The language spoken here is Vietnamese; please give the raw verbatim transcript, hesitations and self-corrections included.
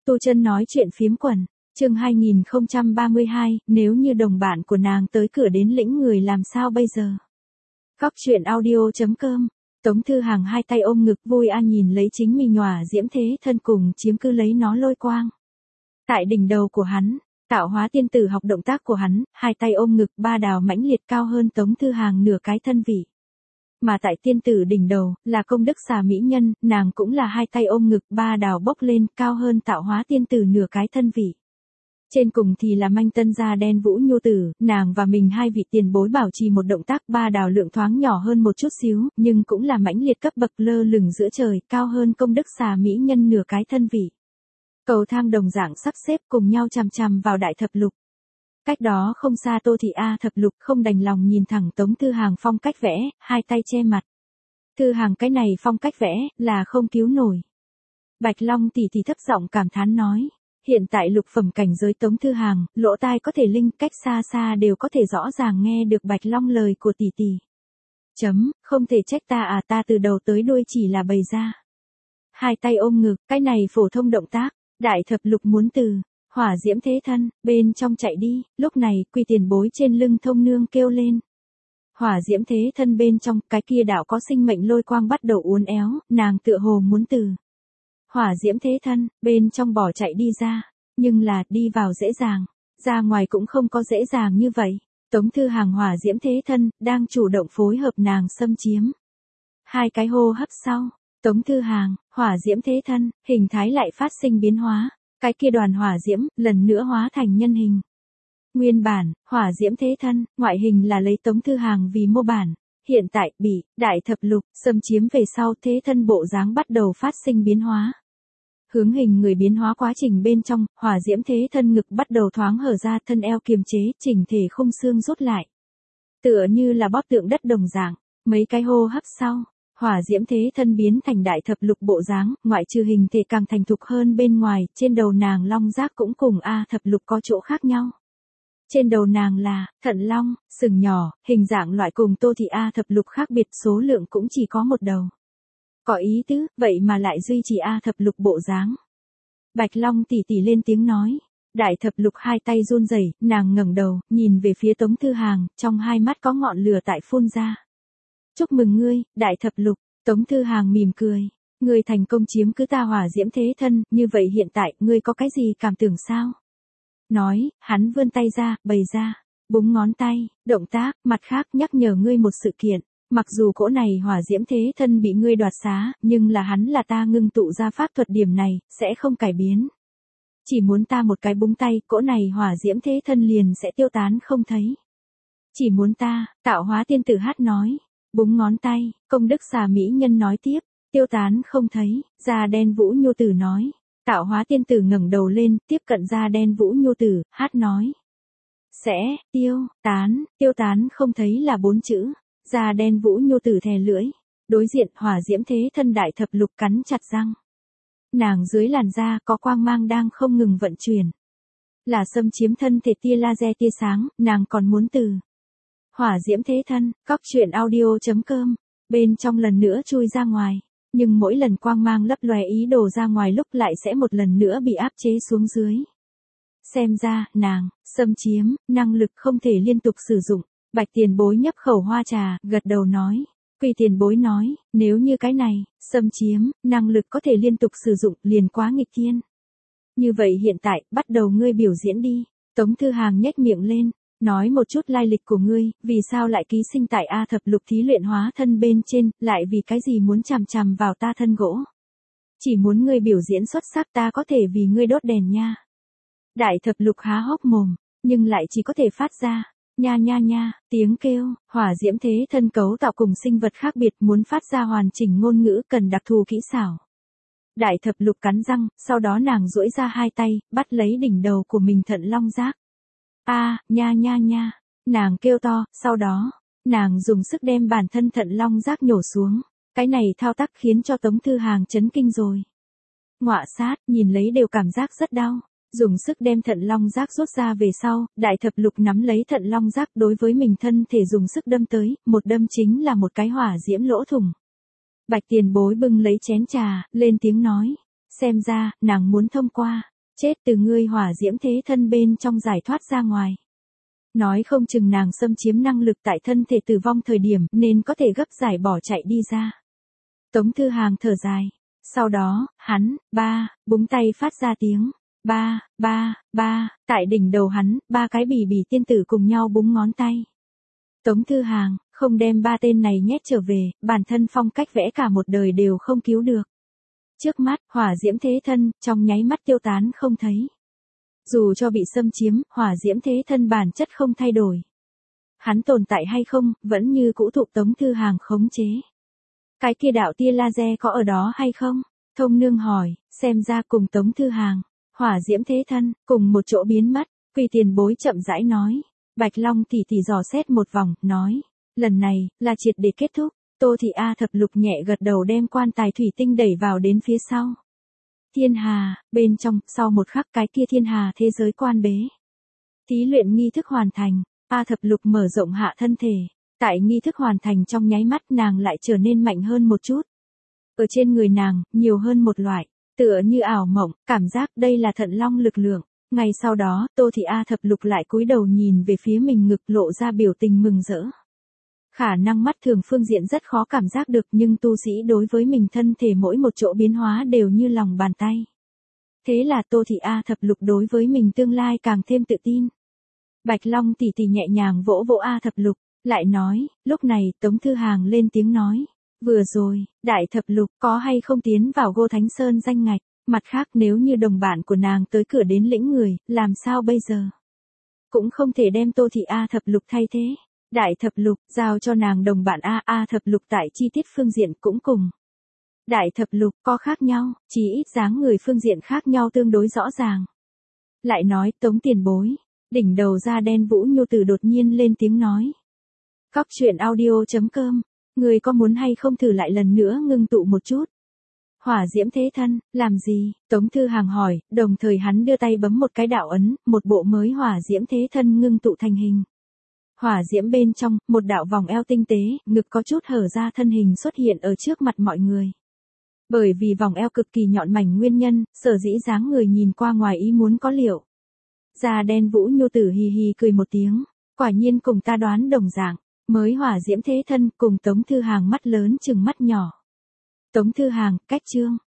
Tu Chân nói chuyện phiếm quần, chương hai nghìn không trăm ba mươi hai, nếu như đồng bạn của nàng tới cửa đến lĩnh người làm sao bây giờ? Góc truyện audio chấm com. Tống Thư Hàng hai tay ôm ngực vui a nhìn lấy chính mình nhòa diễm thế thân cùng chiếm cứ lấy nó lôi quang. Tại đỉnh đầu của hắn, Tạo Hóa tiên tử học động tác của hắn, hai tay ôm ngực ba đào mãnh liệt cao hơn Tống Thư Hàng nửa cái thân vị. Mà tại tiên tử đỉnh đầu, là công đức xà mỹ nhân, nàng cũng là hai tay ôm ngực ba đào bốc lên cao hơn Tạo Hóa tiên tử nửa cái thân vị. Trên cùng thì là manh tân gia đen vũ nhu tử, nàng và mình hai vị tiền bối bảo trì một động tác ba đào lượng thoáng nhỏ hơn một chút xíu, nhưng cũng là mãnh liệt cấp bậc lơ lửng giữa trời, cao hơn công đức xà mỹ nhân nửa cái thân vị. Cầu thang đồng dạng sắp xếp cùng nhau chằm chằm vào đại thập lục. Cách đó không xa Tô Thị A thập lục không đành lòng nhìn thẳng Tống Thư Hàng phong cách vẽ, hai tay che mặt. Thư Hàng cái này phong cách vẽ, là không cứu nổi. Bạch Long tỷ tỷ thấp giọng cảm thán nói. Hiện tại lục phẩm cảnh giới Tống Thư Hàng, lỗ tai có thể linh, cách xa xa đều có thể rõ ràng nghe được Bạch Long lời của tỷ tỷ. Chấm, không thể trách ta à, ta từ đầu tới đuôi chỉ là bày ra. Hai tay ôm ngực, cái này phổ thông động tác, đại thập lục muốn từ hỏa diễm thế thân, bên trong chạy đi, lúc này Quy tiền bối trên lưng thông nương kêu lên. Hỏa diễm thế thân bên trong, cái kia đạo có sinh mệnh lôi quang bắt đầu uốn éo, nàng tựa hồ muốn từ hỏa diễm thế thân, bên trong bỏ chạy đi ra, nhưng là, đi vào dễ dàng, ra ngoài cũng không có dễ dàng như vậy. Tống Thư Hàng hỏa diễm thế thân, đang chủ động phối hợp nàng xâm chiếm. Hai cái hô hấp sau, Tống Thư Hàng, hỏa diễm thế thân, hình thái lại phát sinh biến hóa, cái kia đoàn hỏa diễm, lần nữa hóa thành nhân hình. Nguyên bản, hỏa diễm thế thân, ngoại hình là lấy Tống Thư Hàng vì mô bản. Hiện tại, bị, đại thập lục, xâm chiếm về sau thế thân bộ dáng bắt đầu phát sinh biến hóa. Hướng hình người biến hóa quá trình bên trong, hỏa diễm thế thân ngực bắt đầu thoáng hở ra, thân eo kiềm chế, chỉnh thể khung xương rút lại. Tựa như là bóp tượng đất đồng dạng, mấy cái hô hấp sau, hỏa diễm thế thân biến thành đại thập lục bộ dáng, ngoại trừ hình thể càng thành thục hơn bên ngoài, trên đầu nàng long giác cũng cùng A thập lục có chỗ khác nhau. Trên đầu nàng là thận long, sừng nhỏ, hình dạng loại cùng Tô Thị A thập lục khác biệt, số lượng cũng chỉ có một đầu. Có ý tứ, vậy mà lại duy trì A thập lục bộ dáng. Bạch Long tỷ tỷ lên tiếng nói. Đại thập lục hai tay run rẩy, nàng ngẩng đầu, nhìn về phía Tống Thư Hàng, trong hai mắt có ngọn lửa tại phun ra. Chúc mừng ngươi, đại thập lục. Tống Thư Hàng mỉm cười. Ngươi thành công chiếm cứ ta hỏa diễm thế thân, như vậy hiện tại, ngươi có cái gì cảm tưởng sao? Nói, hắn vươn tay ra, bày ra, búng ngón tay, động tác, mặt khác nhắc nhở ngươi một sự kiện. Mặc dù cỗ này hỏa diễm thế thân bị ngươi đoạt xá, nhưng là hắn là ta ngưng tụ ra pháp thuật, điểm này, sẽ không cải biến. Chỉ muốn ta một cái búng tay, cỗ này hỏa diễm thế thân liền sẽ tiêu tán không thấy. Chỉ muốn ta, Tạo Hóa tiên tử hát nói, búng ngón tay, công đức xà mỹ nhân nói tiếp, tiêu tán không thấy, da đen vũ nhu tử nói. Tạo Hóa tiên tử ngẩng đầu lên, tiếp cận da đen vũ nhu tử, hát nói. Sẽ, tiêu, tán, tiêu tán không thấy là bốn chữ. Da đen vũ nhu tử thè lưỡi, đối diện hỏa diễm thế thân đại thập lục cắn chặt răng. Nàng dưới làn da có quang mang đang không ngừng vận chuyển. Là xâm chiếm thân thể tia laser tia sáng, nàng còn muốn từ hỏa diễm thế thân, góc truyện audio chấm com, bên trong lần nữa chui ra ngoài. Nhưng mỗi lần quang mang lấp lóe ý đồ ra ngoài lúc lại sẽ một lần nữa bị áp chế xuống dưới. Xem ra, nàng, xâm chiếm, năng lực không thể liên tục sử dụng. Bạch tiền bối nhấp khẩu hoa trà, gật đầu nói. Quy tiền bối nói, nếu như cái này, xâm chiếm, năng lực có thể liên tục sử dụng, liền quá nghịch thiên. Như vậy hiện tại, bắt đầu ngươi biểu diễn đi. Tống Thư Hàng nhếch miệng lên, nói một chút lai lịch của ngươi, vì sao lại ký sinh tại A thập lục thí luyện hóa thân bên trên, lại vì cái gì muốn chằm chằm vào ta thân gỗ. Chỉ muốn ngươi biểu diễn xuất sắc, ta có thể vì ngươi đốt đèn nha. Đại thập lục há hốc mồm, nhưng lại chỉ có thể phát ra. Nha nha nha, tiếng kêu, hỏa diễm thế thân cấu tạo cùng sinh vật khác biệt, muốn phát ra hoàn chỉnh ngôn ngữ cần đặc thù kỹ xảo. Đại thập lục cắn răng, sau đó nàng duỗi ra hai tay, bắt lấy đỉnh đầu của mình thận long giác. A, à, nha nha nha, nàng kêu to, sau đó, nàng dùng sức đem bản thân thận long giác nhổ xuống. Cái này thao tác khiến cho Tống Thư Hàng chấn kinh rồi. Ngọa sát, nhìn lấy đều cảm giác rất đau. Dùng sức đem thận long giác rút ra về sau, đại thập lục nắm lấy thận long giác đối với mình thân thể dùng sức đâm tới, một đâm chính là một cái hỏa diễm lỗ thủng. Bạch tiền bối bưng lấy chén trà, lên tiếng nói, xem ra, nàng muốn thông qua, chết từ ngươi hỏa diễm thế thân bên trong giải thoát ra ngoài. Nói không chừng nàng xâm chiếm năng lực tại thân thể tử vong thời điểm nên có thể gấp giải bỏ chạy đi ra. Tống Thư Hàng thở dài. Sau đó, hắn, ba, búng tay phát ra tiếng. Ba, ba, ba, tại đỉnh đầu hắn, ba cái bỉ bỉ tiên tử cùng nhau búng ngón tay. Tống Thư Hàng, không đem ba tên này nhét trở về, bản thân phong cách vẽ cả một đời đều không cứu được. Trước mắt, hỏa diễm thế thân, trong nháy mắt tiêu tán không thấy. Dù cho bị xâm chiếm, hỏa diễm thế thân bản chất không thay đổi. Hắn tồn tại hay không, vẫn như cũ thụ Tống Thư Hàng khống chế. Cái kia đạo tia laser có ở đó hay không? Thông Nương hỏi, xem ra cùng Tống Thư Hàng, hỏa diễm thế thân, cùng một chỗ biến mất. Quỳ Tiền Bối chậm rãi nói. Bạch Long tỷ tỷ dò xét một vòng, nói, lần này, là triệt để kết thúc. Tô Thị A Thập Lục nhẹ gật đầu đem quan tài thủy tinh đẩy vào đến phía sau. Thiên hà, bên trong, sau một khắc cái kia thiên hà thế giới quan bế. Thí luyện nghi thức hoàn thành, A Thập Lục mở rộng hạ thân thể. Tại nghi thức hoàn thành trong nháy mắt nàng lại trở nên mạnh hơn một chút. Ở trên người nàng, nhiều hơn một loại, tựa như ảo mộng, cảm giác đây là thận long lực lượng. Ngay sau đó, Tô Thị A Thập Lục lại cúi đầu nhìn về phía mình ngực lộ ra biểu tình mừng rỡ. Khả năng mắt thường phương diện rất khó cảm giác được nhưng tu sĩ đối với mình thân thể mỗi một chỗ biến hóa đều như lòng bàn tay. Thế là Tô Thị A Thập Lục đối với mình tương lai càng thêm tự tin. Bạch Long tỷ tỷ nhẹ nhàng vỗ vỗ A Thập Lục, lại nói, lúc này Tống Thư Hàng lên tiếng nói. Vừa rồi, Đại Thập Lục có hay không tiến vào Gô Thánh Sơn danh ngạch, mặt khác nếu như đồng bạn của nàng tới cửa đến lĩnh người, làm sao bây giờ? Cũng không thể đem Tô Thị A Thập Lục thay thế. Đại Thập Lục, giao cho nàng đồng bạn A A Thập Lục tại chi tiết phương diện cũng cùng. Đại Thập Lục có khác nhau, chỉ ít dáng người phương diện khác nhau tương đối rõ ràng. Lại nói Tống Tiền Bối, đỉnh đầu da đen Vũ Nhu Tử đột nhiên lên tiếng nói. Cóc truyện audio chấm com, người có muốn hay không thử lại lần nữa ngưng tụ một chút? Hỏa diễm thế thân, làm gì? Tống Thư Hàng hỏi, đồng thời hắn đưa tay bấm một cái đạo ấn, một bộ mới hỏa diễm thế thân ngưng tụ thành hình. Hỏa diễm bên trong, một đạo vòng eo tinh tế, ngực có chút hở ra thân hình xuất hiện ở trước mặt mọi người. Bởi vì vòng eo cực kỳ nhọn mảnh nguyên nhân, sở dĩ dáng người nhìn qua ngoài ý muốn có liệu. Da đen Vũ Nhu Tử hì hì cười một tiếng, quả nhiên cùng ta đoán đồng dạng, mới hỏa diễm thế thân cùng Tống Thư Hàng mắt lớn chừng mắt nhỏ. Tống Thư Hàng, cách chương.